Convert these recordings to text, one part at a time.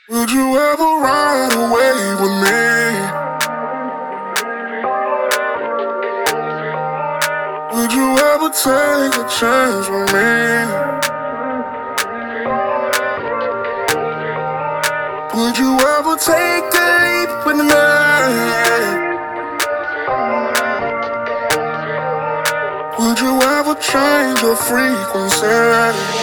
Would you ever ride away with me? Would you ever take a chance with me? Would you ever take a leap with me? Would you ever change your frequency?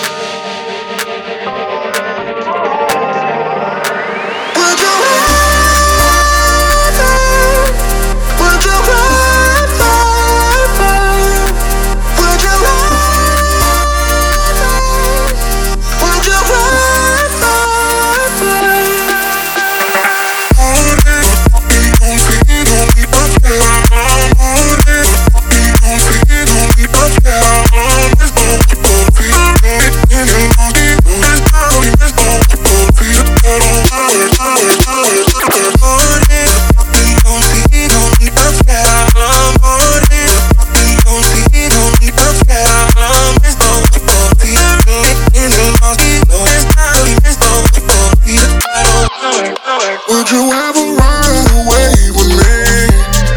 Would you ever ride away with me?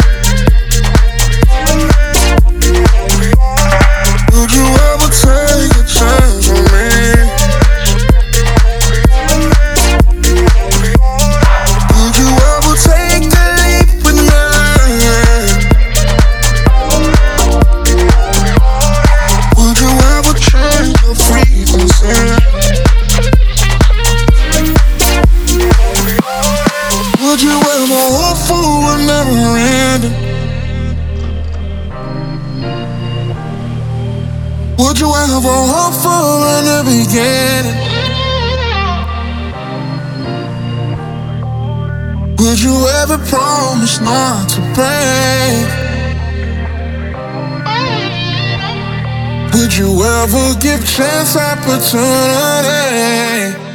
Would you ever take a chance on me? Would you ever take a leap with me? Would you ever change your frequency? Would you ever hope for a never ending? Would you ever hope for a new beginning? Would you ever promise not to break? Would you ever give chance opportunity?